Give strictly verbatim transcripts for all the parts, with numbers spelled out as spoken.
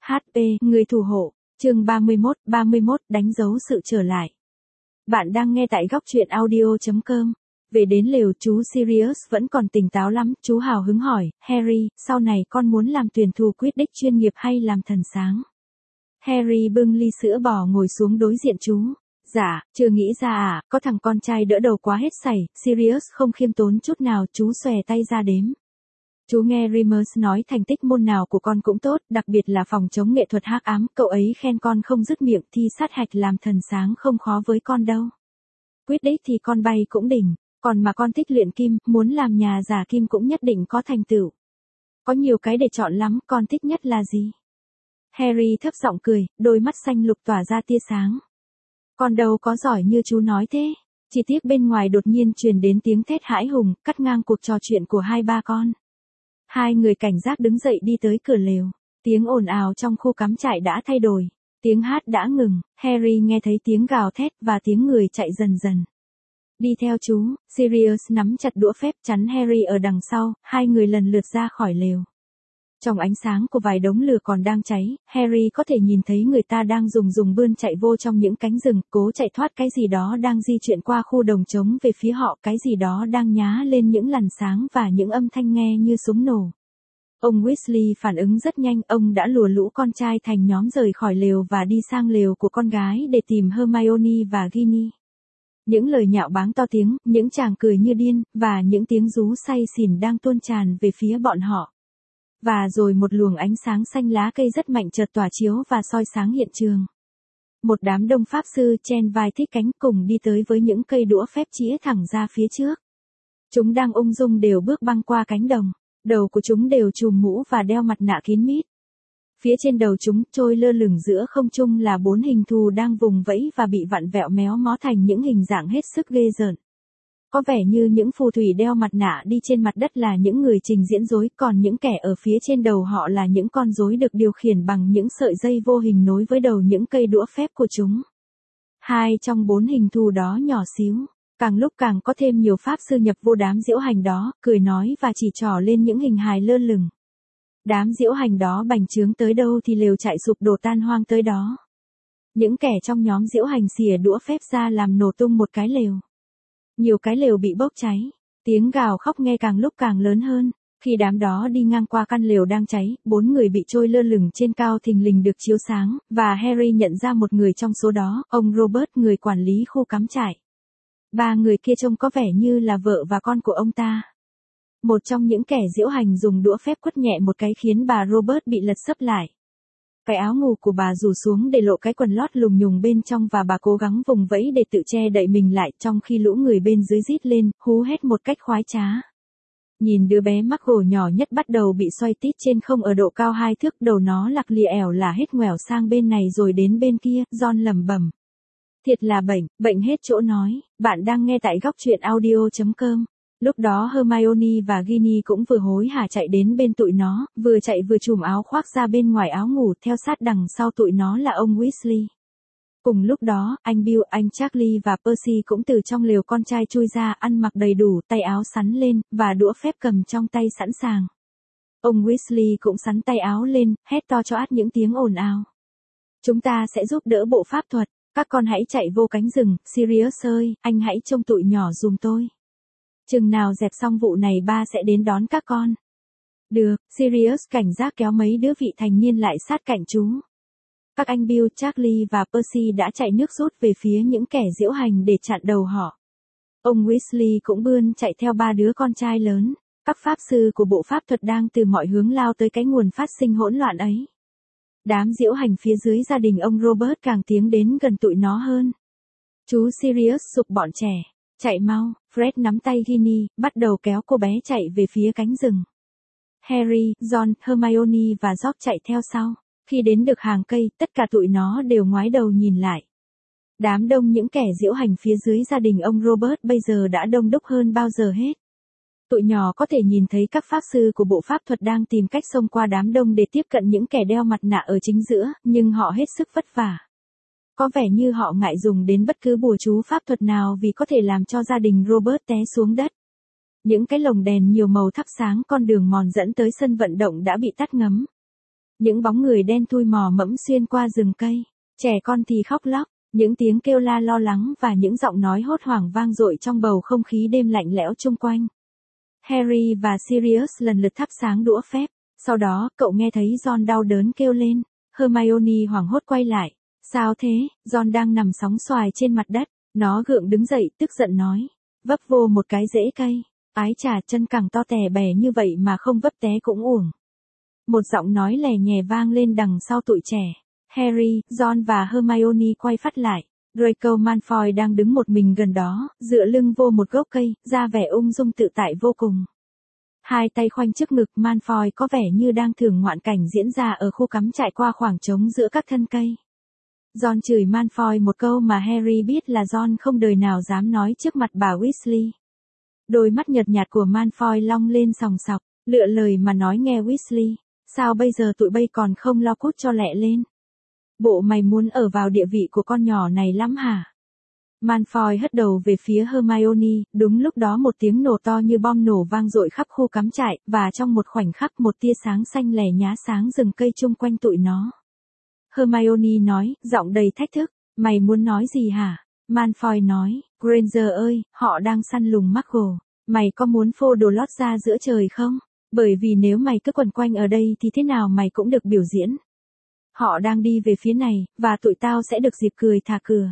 hát pê, người thủ hộ, chương ba mươi mốt, ba mươi mốt, đánh dấu sự trở lại. Bạn đang nghe tại góc truyện audio chấm com. Về đến lều, chú Sirius vẫn còn tỉnh táo lắm, chú hào hứng hỏi, Harry, sau này con muốn làm tuyển thủ Quidditch chuyên nghiệp hay làm thần sáng? Harry bưng ly sữa bò ngồi xuống đối diện chú. Dạ, chưa nghĩ ra à, có thằng con trai đỡ đầu quá hết sảy. Sirius không khiêm tốn chút nào, chú xòe tay ra đếm. Chú nghe Remus nói thành tích môn nào của con cũng tốt, đặc biệt là phòng chống nghệ thuật hắc ám, cậu ấy khen con không dứt miệng, thi sát hạch làm thần sáng không khó với con đâu. Quidditch thì con bay cũng đỉnh, còn mà con thích luyện kim, muốn làm nhà giả kim cũng nhất định có thành tựu. Có nhiều cái để chọn lắm, con thích nhất là gì? Harry thấp giọng cười, đôi mắt xanh lục tỏa ra tia sáng. Con đâu có giỏi như chú nói thế. Chỉ tiếc bên ngoài đột nhiên truyền đến tiếng thét hãi hùng, cắt ngang cuộc trò chuyện của hai ba con. Hai người cảnh giác đứng dậy đi tới cửa lều. Tiếng ồn ào trong khu cắm trại đã thay đổi. Tiếng hát đã ngừng, Harry nghe thấy tiếng gào thét và tiếng người chạy dần dần. Đi theo chú, Sirius nắm chặt đũa phép chắn Harry ở đằng sau, hai người lần lượt ra khỏi lều. Trong ánh sáng của vài đống lửa còn đang cháy, Harry có thể nhìn thấy người ta đang dùng dùng bươn chạy vô trong những cánh rừng, cố chạy thoát cái gì đó đang di chuyển qua khu đồng trống về phía họ, cái gì đó đang nhá lên những làn sáng và những âm thanh nghe như súng nổ. Ông Weasley phản ứng rất nhanh, ông đã lùa lũ con trai thành nhóm rời khỏi lều và đi sang lều của con gái để tìm Hermione và Ginny. Những lời nhạo báng to tiếng, những chàng cười như điên, và những tiếng rú say xỉn đang tuôn tràn về phía bọn họ. Và rồi một luồng ánh sáng xanh lá cây rất mạnh chợt tỏa chiếu và soi sáng hiện trường. Một đám đông pháp sư chen vai thích cánh cùng đi tới với những cây đũa phép chĩa thẳng ra phía trước. Chúng đang ung dung đều bước băng qua cánh đồng. Đầu của chúng đều trùm mũ và đeo mặt nạ kín mít. Phía trên đầu chúng trôi lơ lửng giữa không trung là bốn hình thù đang vùng vẫy và bị vặn vẹo méo mó thành những hình dạng hết sức ghê rợn. Có vẻ như những phù thủy đeo mặt nạ đi trên mặt đất là những người trình diễn rối, còn những kẻ ở phía trên đầu họ là những con rối được điều khiển bằng những sợi dây vô hình nối với đầu những cây đũa phép của chúng. Hai trong bốn hình thù đó nhỏ xíu. Càng lúc càng có thêm nhiều pháp sư nhập vô đám diễu hành đó, cười nói và chỉ trỏ lên những hình hài lơ lửng. Đám diễu hành đó bành trướng tới đâu thì lều trại sụp đổ tan hoang tới đó. Những kẻ trong nhóm diễu hành xìa đũa phép ra làm nổ tung một cái lều. Nhiều cái lều bị bốc cháy, tiếng gào khóc nghe càng lúc càng lớn hơn. Khi đám đó đi ngang qua căn lều đang cháy, bốn người bị trôi lơ lửng trên cao thình lình được chiếu sáng, và Harry nhận ra một người trong số đó, ông Robert, người quản lý khu cắm trại. Ba người kia trông có vẻ như là vợ và con của ông ta. Một trong những kẻ diễu hành dùng đũa phép quất nhẹ một cái khiến bà Robert bị lật sấp lại. Cái áo ngủ của bà rủ xuống để lộ cái quần lót lùng nhùng bên trong và bà cố gắng vùng vẫy để tự che đậy mình lại, trong khi lũ người bên dưới rít lên, hú hét một cách khoái trá. Nhìn đứa bé mắc gồ nhỏ nhất bắt đầu bị xoay tít trên không ở độ cao hai thước, đầu nó lặc lìa ẻo là hết ngoẻo sang bên này rồi đến bên kia, Ron lẩm bẩm. Thiệt là bệnh, bệnh hết chỗ nói. Bạn đang nghe tại góc truyện audio chấm com. Lúc đó Hermione và Ginny cũng vừa hối hả chạy đến bên tụi nó, vừa chạy vừa trùm áo khoác ra bên ngoài áo ngủ, theo sát đằng sau tụi nó là ông Weasley. Cùng lúc đó, anh Bill, anh Charlie và Percy cũng từ trong lều con trai chui ra, ăn mặc đầy đủ, tay áo sắn lên, và đũa phép cầm trong tay sẵn sàng. Ông Weasley cũng sắn tay áo lên, hét to cho át những tiếng ồn ào. Chúng ta sẽ giúp đỡ bộ pháp thuật. Các con hãy chạy vô cánh rừng, Sirius ơi, anh hãy trông tụi nhỏ giùm tôi. Chừng nào dẹp xong vụ này ba sẽ đến đón các con. Được, Sirius cảnh giác kéo mấy đứa vị thành niên lại sát cạnh chú. Các anh Bill, Charlie và Percy đã chạy nước rút về phía những kẻ diễu hành để chặn đầu họ. Ông Weasley cũng bươn chạy theo ba đứa con trai lớn. Các pháp sư của bộ pháp thuật đang từ mọi hướng lao tới cái nguồn phát sinh hỗn loạn ấy. Đám diễu hành phía dưới gia đình ông Robert càng tiến đến gần tụi nó hơn. Chú Sirius giục bọn trẻ, chạy mau. Fred nắm tay Ginny, bắt đầu kéo cô bé chạy về phía cánh rừng. Harry, Ron, Hermione và George chạy theo sau. Khi đến được hàng cây, tất cả tụi nó đều ngoái đầu nhìn lại. Đám đông những kẻ diễu hành phía dưới gia đình ông Robert bây giờ đã đông đúc hơn bao giờ hết. Tụi nhỏ có thể nhìn thấy các pháp sư của bộ pháp thuật đang tìm cách xông qua đám đông để tiếp cận những kẻ đeo mặt nạ ở chính giữa, nhưng họ hết sức vất vả. Có vẻ như họ ngại dùng đến bất cứ bùa chú pháp thuật nào vì có thể làm cho gia đình Robert té xuống đất. Những cái lồng đèn nhiều màu thắp sáng con đường mòn dẫn tới sân vận động đã bị tắt ngấm. Những bóng người đen thui mò mẫm xuyên qua rừng cây, trẻ con thì khóc lóc, những tiếng kêu la lo lắng và những giọng nói hốt hoảng vang dội trong bầu không khí đêm lạnh lẽo chung quanh. Harry và Sirius lần lượt thắp sáng đũa phép, sau đó cậu nghe thấy Ron đau đớn kêu lên. Hermione hoảng hốt quay lại. Sao thế? Ron đang nằm sóng xoài trên mặt đất, nó gượng đứng dậy tức giận nói. Vấp vô một cái rễ cây, ái chà chân cẳng to tè bè như vậy mà không vấp té cũng uổng. Một giọng nói lè nhè vang lên đằng sau tụi trẻ. Harry, Ron và Hermione quay phát lại. Draco Malfoy đang đứng một mình gần đó, dựa lưng vô một gốc cây, ra vẻ ung dung tự tại vô cùng. Hai tay khoanh trước ngực, Malfoy có vẻ như đang thưởng ngoạn cảnh diễn ra ở khu cắm trại qua khoảng trống giữa các thân cây. Ron chửi Malfoy một câu mà Harry biết là Ron không đời nào dám nói trước mặt bà Weasley. Đôi mắt nhợt nhạt của Malfoy long lên sòng sọc, lựa lời mà nói nghe Weasley. Sao bây giờ tụi bay còn không lo cút cho lẹ lên? Bộ mày muốn ở vào địa vị của con nhỏ này lắm hả? Malfoy hất đầu về phía Hermione, đúng lúc đó một tiếng nổ to như bom nổ vang dội khắp khu cắm trại, và trong một khoảnh khắc một tia sáng xanh lè nhá sáng rừng cây chung quanh tụi nó. Hermione nói, giọng đầy thách thức, mày muốn nói gì hả? Malfoy nói, Granger ơi, họ đang săn lùng Muggle, mày có muốn phô đồ lót ra giữa trời không? Bởi vì nếu mày cứ quẩn quanh ở đây thì thế nào mày cũng được biểu diễn. Họ đang đi về phía này, và tụi tao sẽ được dịp cười thả cửa.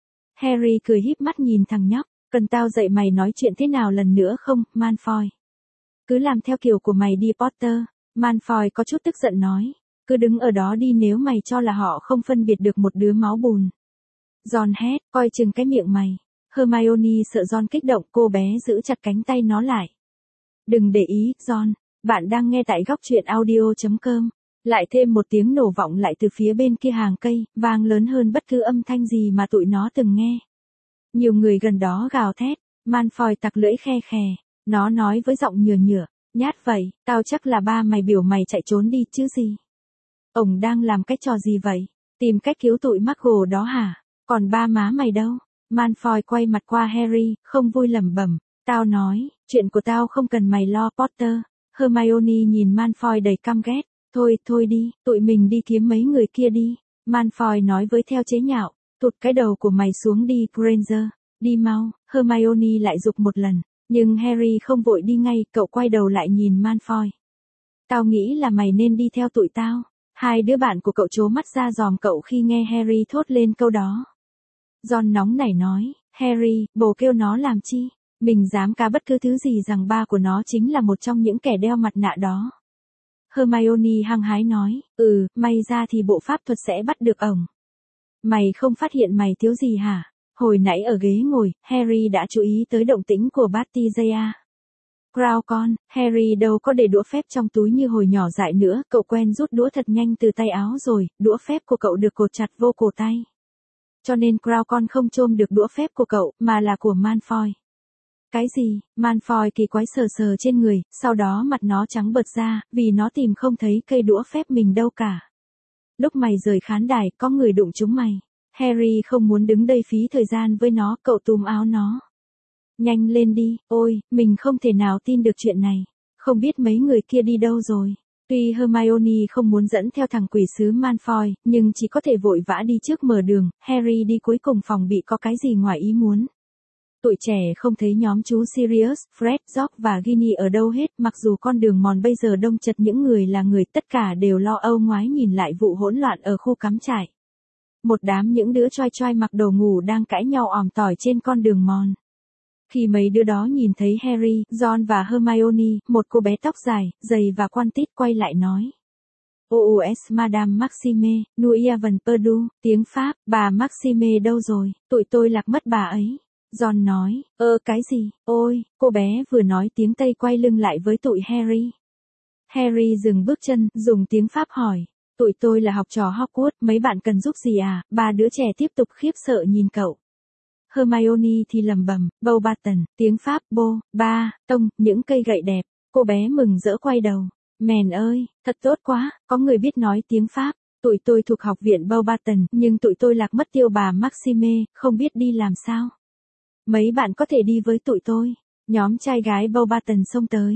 Harry cười híp mắt nhìn thằng nhóc, cần tao dạy mày nói chuyện thế nào lần nữa không, Malfoy? Cứ làm theo kiểu của mày đi Potter. Malfoy có chút tức giận nói, cứ đứng ở đó đi nếu mày cho là họ không phân biệt được một đứa máu bùn. Ron hét, coi chừng cái miệng mày. Hermione sợ Ron kích động, cô bé giữ chặt cánh tay nó lại. Đừng để ý, Ron, bạn đang nghe tại góc truyện audio chấm com. Lại thêm một tiếng nổ vọng lại từ phía bên kia hàng cây, vang lớn hơn bất cứ âm thanh gì mà tụi nó từng nghe. Nhiều người gần đó gào thét, Malfoy tặc lưỡi khe khè, nó nói với giọng nhừa nhựa, nhát vậy, tao chắc là ba mày biểu mày chạy trốn đi chứ gì. Ông đang làm cái trò gì vậy? Tìm cách cứu tụi Muggle đó hả? Còn ba má mày đâu? Malfoy quay mặt qua Harry, không vui lẩm bẩm, tao nói, chuyện của tao không cần mày lo Potter. Hermione nhìn Malfoy đầy căm ghét. Thôi, thôi đi, tụi mình đi kiếm mấy người kia đi. Malfoy nói với theo chế nhạo, tụt cái đầu của mày xuống đi, Granger, đi mau. Hermione lại giục một lần, nhưng Harry không vội đi ngay, cậu quay đầu lại nhìn Malfoy. Tao nghĩ là mày nên đi theo tụi tao. Hai đứa bạn của cậu trố mắt ra dòm cậu khi nghe Harry thốt lên câu đó. Ron nóng nảy nói, Harry, bồ kêu nó làm chi? Mình dám cá bất cứ thứ gì rằng ba của nó chính là một trong những kẻ đeo mặt nạ đó. Hermione hăng hái nói, ừ, may ra thì bộ pháp thuật sẽ bắt được ổng. Mày không phát hiện mày thiếu gì hả? Hồi nãy ở ghế ngồi, Harry đã chú ý tới động tĩnh của Batizaya. Crow con, Harry đâu có để đũa phép trong túi như hồi nhỏ dại nữa, cậu quen rút đũa thật nhanh từ tay áo rồi, đũa phép của cậu được cột chặt vô cổ tay. Cho nên Crow con không chôm được đũa phép của cậu, mà là của Malfoy. Cái gì? Malfoy kỳ quái sờ sờ trên người, sau đó mặt nó trắng bợt ra, vì nó tìm không thấy cây đũa phép mình đâu cả. Lúc mày rời khán đài, có người đụng chúng mày. Harry không muốn đứng đây phí thời gian với nó, cậu túm áo nó. Nhanh lên đi, ôi, mình không thể nào tin được chuyện này. Không biết mấy người kia đi đâu rồi. Tuy Hermione không muốn dẫn theo thằng quỷ sứ Malfoy, nhưng chỉ có thể vội vã đi trước mở đường, Harry đi cuối cùng phòng bị có cái gì ngoài ý muốn. Tụi trẻ không thấy nhóm chú Sirius, Fred, George và Ginny ở đâu hết, mặc dù con đường mòn bây giờ đông chật những người là người, tất cả đều lo âu ngoái nhìn lại vụ hỗn loạn ở khu cắm trại. Một đám những đứa choai choai mặc đồ ngủ đang cãi nhau òm tỏi trên con đường mòn. Khi mấy đứa đó nhìn thấy Harry, Ron và Hermione, một cô bé tóc dài, dày và quan tít quay lại nói. ô ét Madame Maxime, nous y avons perdu, tiếng Pháp, bà Maxime đâu rồi, tụi tôi lạc mất bà ấy. Ron nói, ơ cái gì, ôi, cô bé vừa nói tiếng Tây quay lưng lại với tụi Harry. Harry dừng bước chân, dùng tiếng Pháp hỏi, tụi tôi là học trò Hogwarts, mấy bạn cần giúp gì à, ba đứa trẻ tiếp tục khiếp sợ nhìn cậu. Hermione thì lầm bầm, Beauxbaton, tiếng Pháp, bô, ba, tông, những cây gậy đẹp, cô bé mừng rỡ quay đầu. Mèn ơi, thật tốt quá, có người biết nói tiếng Pháp, tụi tôi thuộc học viện Beauxbaton, nhưng tụi tôi lạc mất tiêu bà Maxime, không biết đi làm sao. Mấy bạn có thể đi với tụi tôi. Nhóm trai gái Beauxbaton xông tới.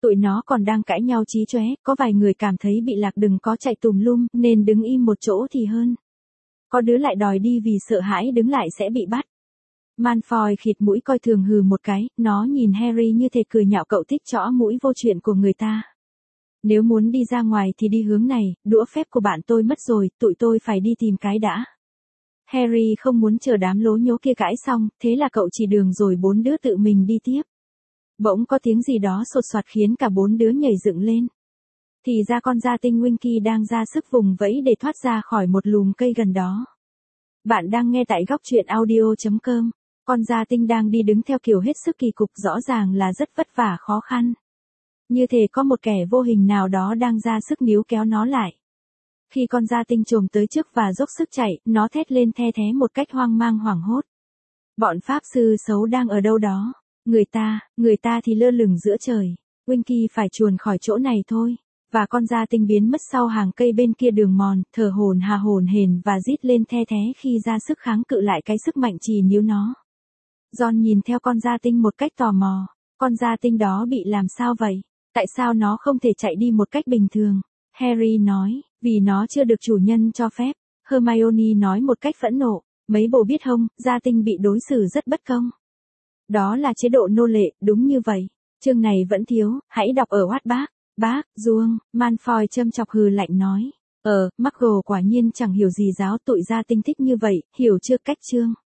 Tụi nó còn đang cãi nhau chí chóe, có vài người cảm thấy bị lạc đừng có chạy tùm lum, nên đứng im một chỗ thì hơn. Có đứa lại đòi đi vì sợ hãi đứng lại sẽ bị bắt. Malfoy khịt mũi coi thường hừ một cái, nó nhìn Harry như thể cười nhạo cậu thích chõ mũi vô chuyện của người ta. Nếu muốn đi ra ngoài thì đi hướng này, đũa phép của bạn tôi mất rồi, tụi tôi phải đi tìm cái đã. Harry không muốn chờ đám lố nhố kia cãi xong, thế là cậu chỉ đường rồi bốn đứa tự mình đi tiếp. Bỗng có tiếng gì đó sột soạt khiến cả bốn đứa nhảy dựng lên. Thì ra con gia tinh Winky đang ra sức vùng vẫy để thoát ra khỏi một lùm cây gần đó. Bạn đang nghe tại góc truyện audio chấm com. Con gia tinh đang đi đứng theo kiểu hết sức kỳ cục, rõ ràng là rất vất vả khó khăn. Như thể có một kẻ vô hình nào đó đang ra sức níu kéo nó lại. Khi con gia tinh chồm tới trước và dốc sức chạy, nó thét lên the thé một cách hoang mang hoảng hốt. Bọn pháp sư xấu đang ở đâu đó. Người ta, người ta thì lơ lửng giữa trời. Winky phải chuồn khỏi chỗ này thôi. Và con gia tinh biến mất sau hàng cây bên kia đường mòn, thở hổn hà hổn hển và rít lên the thé khi ra sức kháng cự lại cái sức mạnh trì níu nó. Ron nhìn theo con gia tinh một cách tò mò. Con gia tinh đó bị làm sao vậy? Tại sao nó không thể chạy đi một cách bình thường? Harry nói, vì nó chưa được chủ nhân cho phép. Hermione nói một cách phẫn nộ, mấy bồ biết không, gia tinh bị đối xử rất bất công. Đó là chế độ nô lệ, đúng như vậy. Chương này vẫn thiếu, hãy đọc ở Wattpad. Bác, Duông, Malfoy châm chọc hừ lạnh nói. Ờ, Muggle quả nhiên chẳng hiểu gì giáo, tụi gia tinh thích như vậy, hiểu chưa? Cách chương